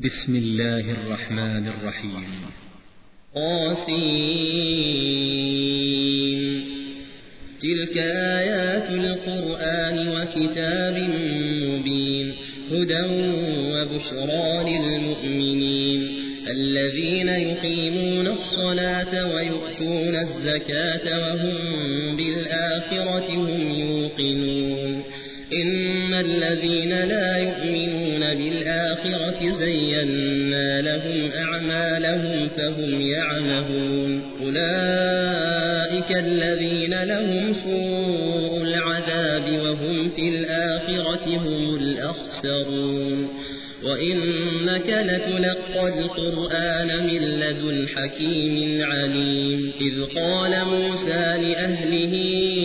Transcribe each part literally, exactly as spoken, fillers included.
بسم الله الرحمن الرحيم. قاسين. تلك آيات القرآن وكتاب مبين، هدى وبشرى للمؤمنين الذين يقيمون الصلاة ويؤتون الزكاة وهم بالآخرة هم يوقنون. إن الذين لا يؤمنون بالآخرة زينا لهم أعمالهم فهم يعمهون. أولئك الذين لهم سوء العذاب وهم في الآخرة هم الأخسرون. وإنك لتلقى القرآن من لدن حكيم عليم. إذ قال موسى لأهله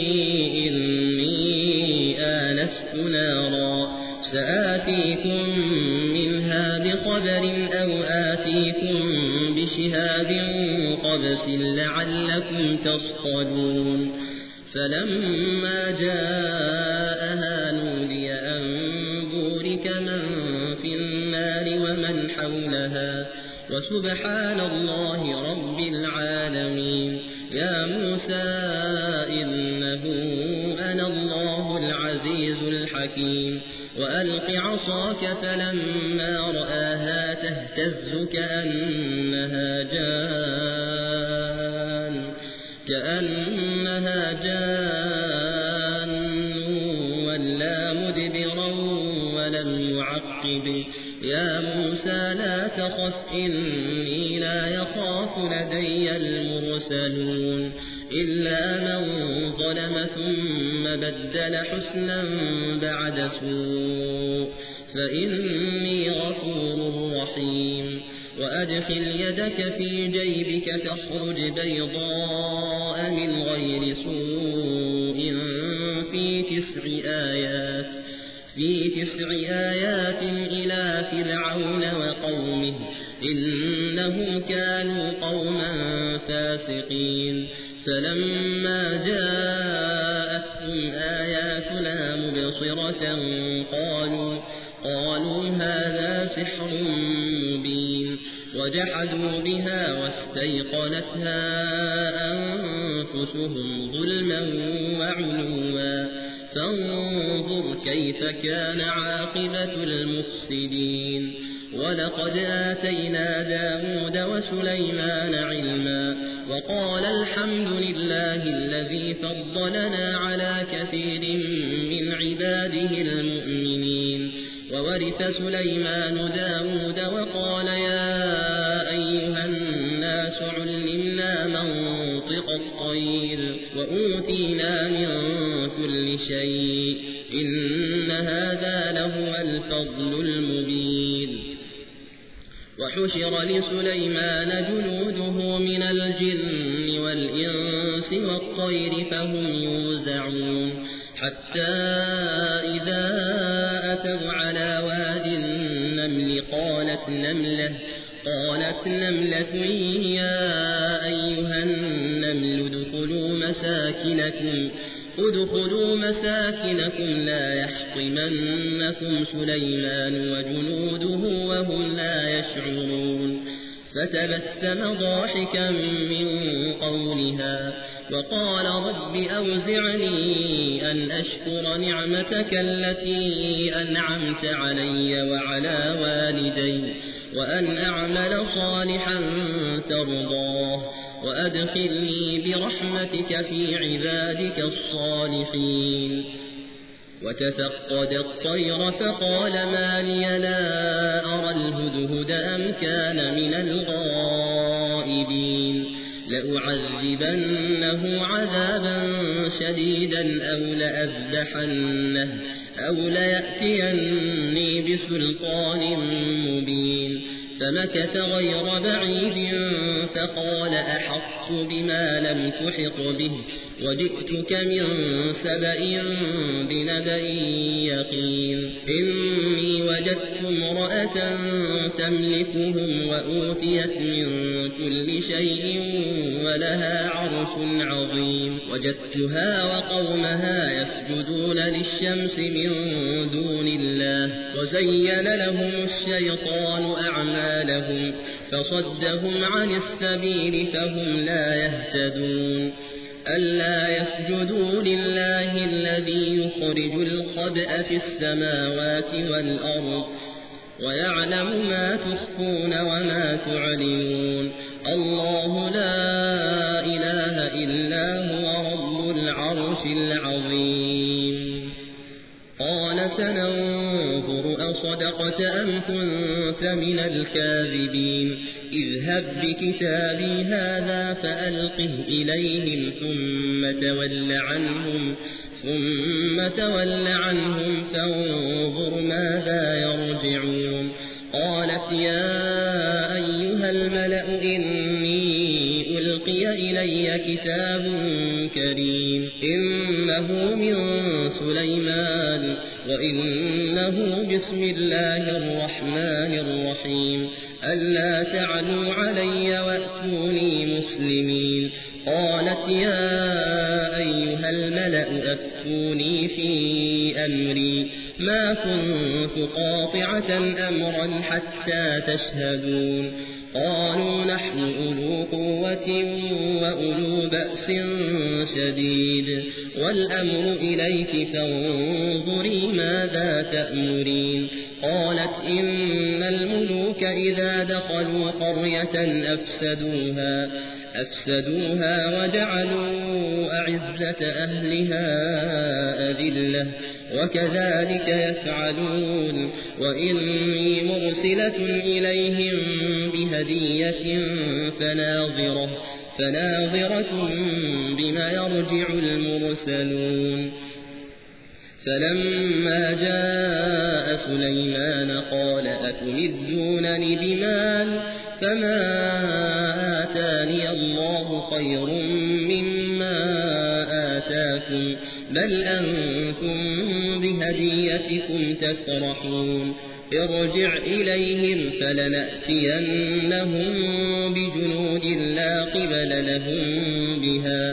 إني آنست نارا سآتيكم منها بخبر أو آتيكم بشهاب قبس لعلكم تصطلون. فلما جاءها نودي أن بورك من في النار ومن حولها وسبحان الله رب العالمين. يا موسى إنه أنا الله العزيز الحكيم. وألق عصاك فلما رآها تهتز كأنها جان كأنها جان ولا مدبرا ولم يعقب. يا موسى لا تخف إني لا يخاف لدي المرسلون. إلا من ظلم ثم بدل حسنا بعد سوء فإني غفور رحيم. وأدخل يدك في جيبك تخرج بيضاء من غير سوء في تسع آيات في تسع آيات إلى فرعون وقومه إنهم كانوا قوما فاسقين. فلما جاءتهم آياتنا مبصرة قالوا قالوا هذا سحر مبين. وجحدوا بها واستيقنتها أنفسهم ظلما وعلوا. فانظر كيف كان عاقبة المفسدين. ولقد آتينا داود وسليمان علما وقال الحمد لله الذي فضلنا على كثير من عباده المؤمنين. وورث سليمان داود وقال يا أيها الناس علمنا منطق الطير وأوتينا من كل شيء إن هذا لهو الفضل المبين. وحشر لسليمان جنوده من الجن والإنس والطير فهم يوزعون. حتى إذا أتوا على واد النمل قالت نملة قالت نملة يا أيها النمل ادخلوا مساكنكم ادخلوا مساكنكم لا يحطمنكم سليمان وجنوده وهم لا يشعرون. فتبسم ضاحكا من قولها وقال رب أوزعني أن أشكر نعمتك التي أنعمت علي وعلى والدي وأن أعمل صالحا ترضاه وأدخلني برحمتك في عبادك الصالحين. وتفقد الطير فقال ما لي لا أرى الهدهد أم كان من الغائبين. لأعذبنه عذابا شديدا أو لأذبحنه أو ليأتيني بسلطان مبين. فمكث غير بعيد فقال أحطت بما لم تحط به وجئتك من سبأ بنبأ يقين إني وجدت امرأة تملكهم وأوتيت من كل شيء ولها عرش عظيم وجدتها وقومها يسجدون للشمس من دون الله وزين لهم الشيطان أعمالهم فصدهم عن السبيل فهم لا يهتدون ألا يسجدوا لله الذي يخرج الخبأ في السماوات والأرض ويعلم ما تخفون وما تعلنون الله لا إله إلا هو رب العرش العظيم قال سننظر أصدقت أم كنت من الكاذبين اذهب بكتابي هذا فألقه إليهم ثم تول عنهم ثم تول عنهم فانظر ماذا يرجعون قالت يا أيها الملأ إني ألقي إلي كتاب كريم إنه من سليمان وإنه بسم الله الرحمن الرحيم ألا تعلوا علي وأتوني مسلمين قالت يا أيها الملأ أفتوني في أمري ما كنت قاطعة أمرا حتى تشهدون قالوا نحن أولو قوة وأولو بأس شديد والأمر إليك فانظري ماذا تأمرين قالت إن الملوك إذا دخلوا قرية أفسدوها أفسدوها وجعلوا أعزة أهلها أذلة وكذلك يفعلون وإني مرسلة إليهم بهدية فناظرة فناظرة بما يرجع المرسلون فلما جاء سليمان قال أتمدونني بمال فما آتاني الله خير مما آتاكم بل أنتم بهديتكم تفرحون ارجع إليهم فلنأتينهم بجنود لا قبل لهم بها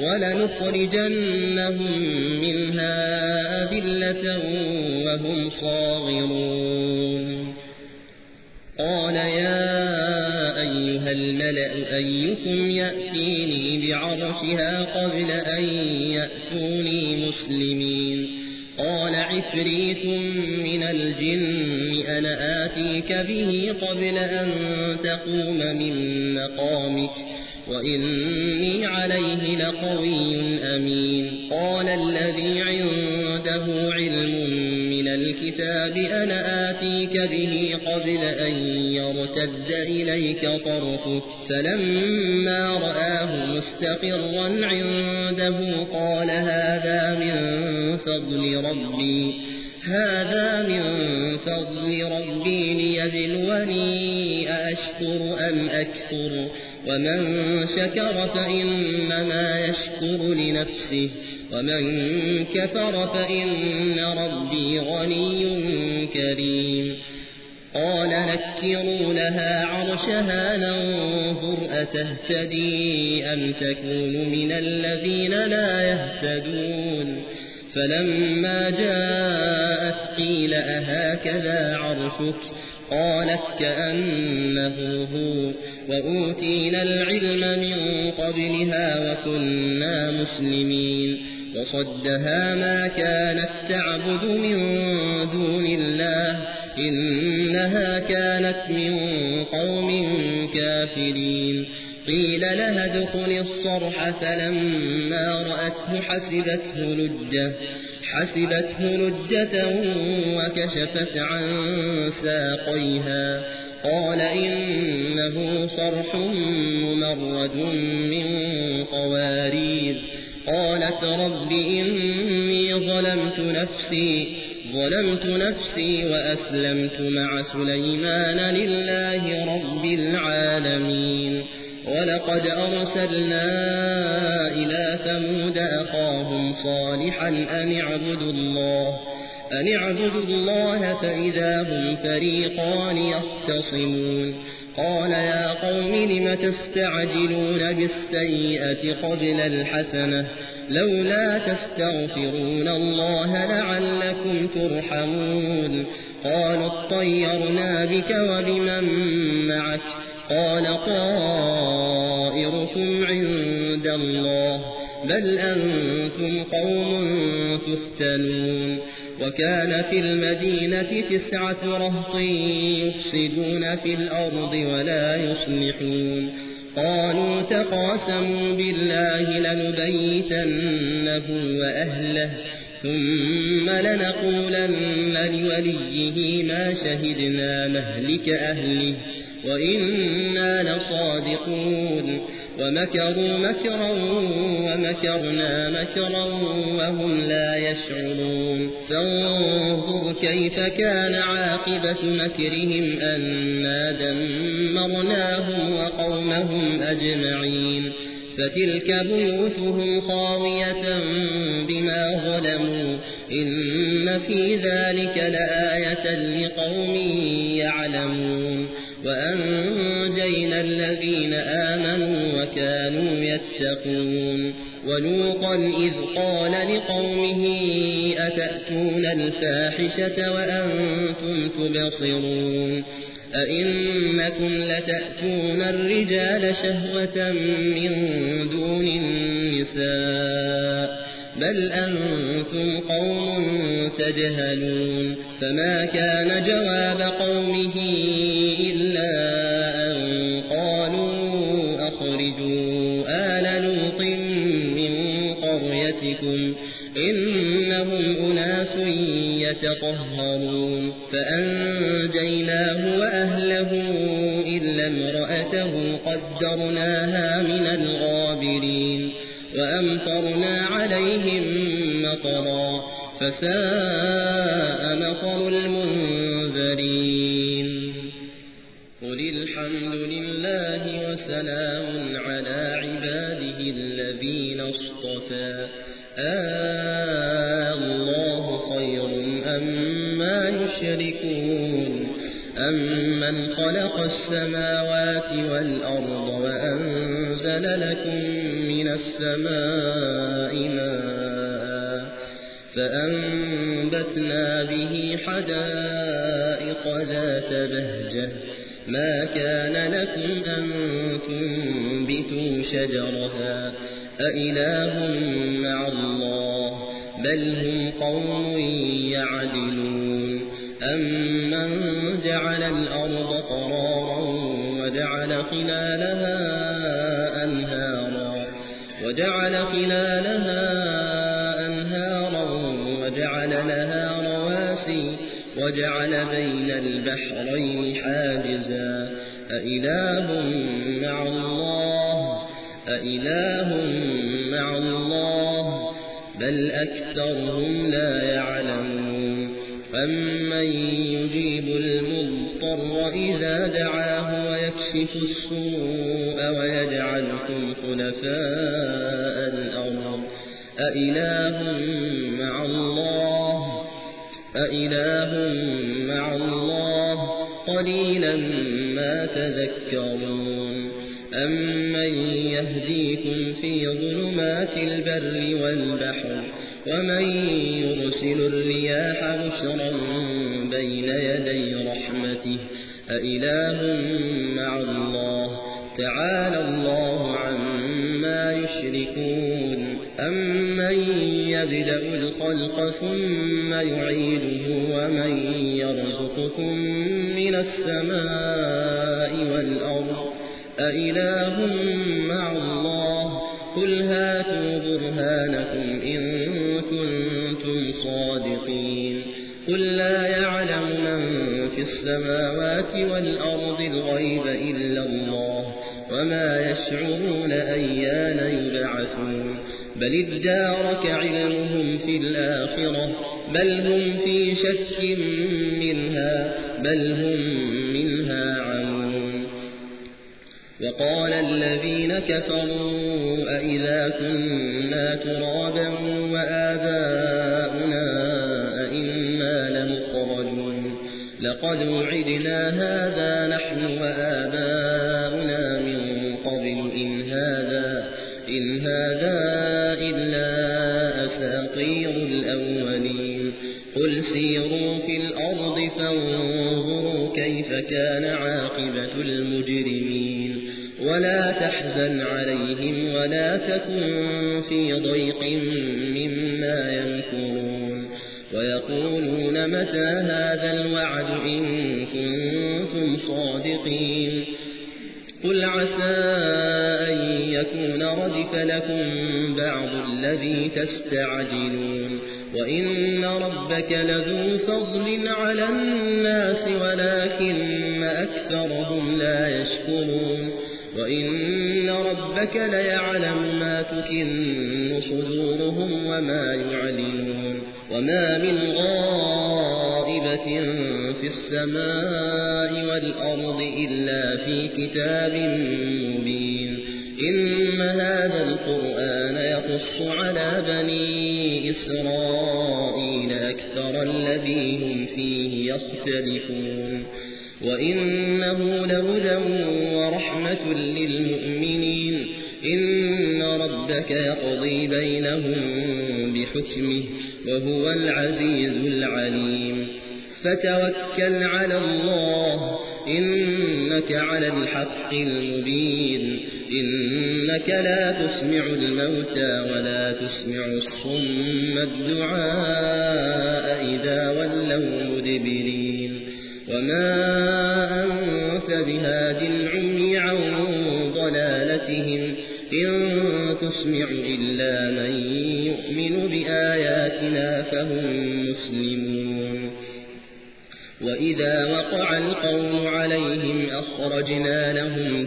ولنخرجنهم منها أذلة وهم صاغرون قال يا أيها الملأ أيكم يأتيني بعرشها قبل أن يأتوني مسلمين قال عفريت من الجن أنا آتيك به قبل أن تقوم من مقامك وإني عليه لقوي أمين قال الذي عنده علم من الكتاب أنا آتيك به قبل أن يرتد إليك طرفك فلما رآه مستقرا عنده قال هذا من فضل ربي هذا من فضل ربي ليبلوني أأشكر أم أكفر ومن شكر فإنما يشكر لنفسه ومن كفر فإن ربي غني كريم قال نكروا لها عرشها ننظر أتهتدي أم تكون من الذين لا يهتدون فلما جاءت قيل أهكذا عرشك قالت كأنه هو وأوتينا العلم من قبلها وكنا مسلمين وصدها ما كانت تعبد من دون الله إنها كانت من قوم كافرين قيل لها ادخل الصرح فلما رأته حسبته لجة حسبته لجة وكشفت عن ساقيها قال إنه صرح ممرد من قوارير قالت رب إني ظلمت نفسي ظلمت نفسي وأسلمت مع سليمان لله رب العالمين ولقد أرسلنا إلى ثمود أخاهم صالحا أن اعبدوا الله أن اعبدوا الله فإذا هم فريقان يختصمون قال يا قوم لم تستعجلون بالسيئة قبل الحسنة لولا تستغفرون الله لعلكم ترحمون قالوا اطيرنا بك وبمن معك قال طائركم عند الله بل أنتم قوم تفتنون وكان في المدينة تسعة رهط يفسدون في الأرض ولا يصلحون قالوا تقاسموا بالله لنبيتنه وأهله ثم لنقولن لوليه ما شهدنا مهلك أهله وإنا لصادقون ومكروا مكرا ومكرنا مكرا وهم لا يشعرون فانظر كيف كان عاقبة مكرهم أنا دمرناهم وقومهم أجمعين فتلك بيوتهم خاوية بما ظلموا إن في ذلك لآية لقوم يعلمون وأنجينا الذين آمنوا وكانوا يتقون ولوطا إذ قال لقومه أتأتون الفاحشة وأنتم تبصرون أئنكم لتأتون الرجال شهوة من دون النساء بل أنتم قوم تجهلون فما كان جواب قومه إلا أن قالوا أخرجوا آل لوط من قريتكم إنهم أناس يتطهرون فأنجيناه وأهله إلا امرأته قدرناها من الغابرين وأمطرنا عليهم مطرا فساء مطر المنذرين قل الحمد لله وسلام على عباده الذين اصطفى آه الله خير أما يشركون أمن خلق السماوات والأرض وأنزل لكم من السماء ماء فأنبتنا به حدائق ذات بهجة ما كان لكم أن تنبتوا شجرها أإله مع الله بل هم قوم يعدلون أمن جعل الأرض قرارا وجعل خلالها أنهارا وجعل خلالها أنهارا وجعل لها رواسي وجعل بين البحرين حاجزا أإله مع الله أإله مع الله بل أكثرهم لا يعلمون أمن يجيب المضطر إذا دعاه ويكشف السوء ويجعلكم خلفاء الأرض أإله مع الله أإله مع الله قليلا ما تذكرون أمن يهديكم في ظلمات البر والبحر ومن يرسل الرياح بشرا بين يدي رحمته أإله مع الله تعالى الله عما يشركون أمن يبدأ الخلق ثم يعيده ومن يرزقكم من السماء والأرض أإله مع الله قل هاتوا برهانكم إن كنتم صادقين قل لا يعلم من في السماوات والأرض الغيب إلا الله وما يشعرون أيان يبعثون بل ادارك علمهم في الآخرة بل هم في شك منها بل هم منها عمون وقال الذين كفروا أئذا كنا ترابا وآباؤنا أئنا لمخرجون لقد وعدنا هذا نحن وآباؤنا من قبل إن هذا, إن هذا إلا أساطير الأولين قل سيروا في الأرض فانظروا كيف كان عاقبة المجرمين ولا تحزن عليهم ولا تكن في ضيق مما يمكرون ويقولون متى هذا الوعد إن كنتم صادقين قل عسى أن يكون ردف لكم بعض الذي تستعجلون وإن ربك لذو فضل على الناس ولكن أكثرهم لا يشكرون وإن ربك ليعلم ما تكن صدورهم وما يعلنون وما من غائبة في السماء والأرض إلا في كتاب مبين إن هذا القرآن يقص على بني إسرائيل أكثر الذي هم فيه يختلفون وإنه لهدى ورحمة للمؤمنين إن ربك يقضي بينهم بحكمه وهو العزيز العليم فتوكل على الله إنك على الحق المبين إنك لا تسمع الموتى ولا تسمع الصم الدعاء إذا ولوا مدبرين وما أنت بهاد العمي عن ضلالتهم إن تسمع إلا من يؤمن بآياتنا فهم مسلمون وإذا وقع القول عليهم أخرجنا لهم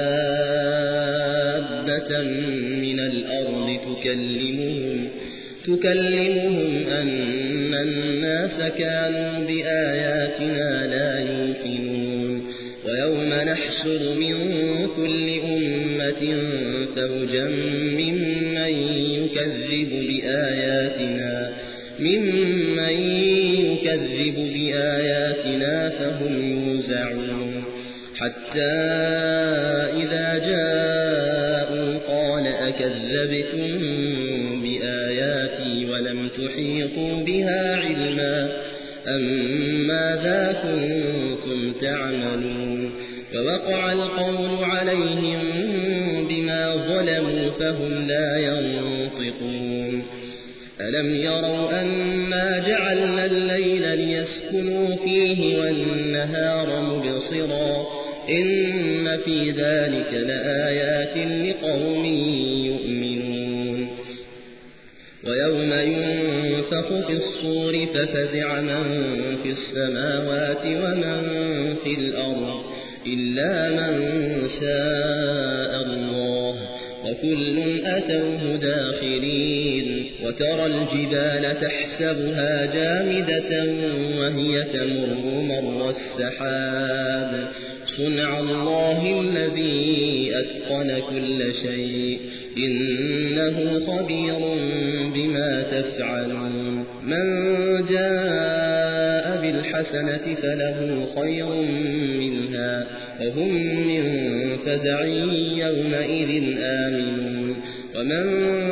دابة من الأرض تكلمهم, تكلمهم أن الناس كانوا بآياتنا لا يوقنون ويوم نحشر من كل أمة فوجا ممن يكذب بآياتنا ممن يكذب بآياتنا فهم يوزعون حتى إذا جاءوا قال أكذبتم بآياتي ولم تحيطوا بها علما أم ماذا كنتم تعملون ووقع القول عليهم بما ظلموا فهم لا ينطقون ألم يروا أنا جعلنا الليل ليسكنوا فيه والنهار مبصرا إن في ذلك لآيات لقوم يؤمنون ويوم ينفخ في الصور ففزع من في السماوات ومن في الأرض إلا من شاء الله وكل أتوه داخرين وترى الجبال تحسبها جامدة وهي تمر مر السحاب صنع الله الذي أتقن كل شيء إنه خبير بما تفعلون من جاء بالحسنة فله خير منها وهم من فزع يومئذ آمنون ومن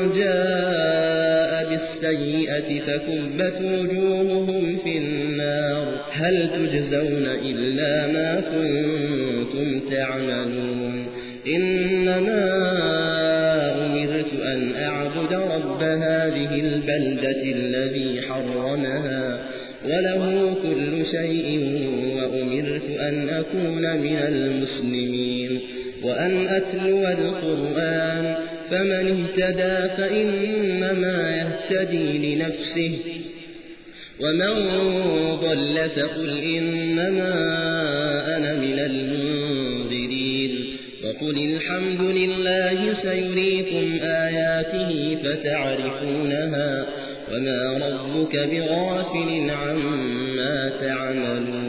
جاء بالسيئة فكبت وجوههم في النار هل تجزون إلا ما كنتم تعملون إنما أمرت أن أعبد رب هذه البلدة الذي حرمها وله كل شيء وأمرت أن أكون من المسلمين وأن أتلو القرآن فمن اهتدى فإنما يهتدي لنفسه ومن ضل فقل إنما أنا من المنذرين وقل الحمد لله سيريكم آياته فتعرفونها وما ربك بغافل عما تعملون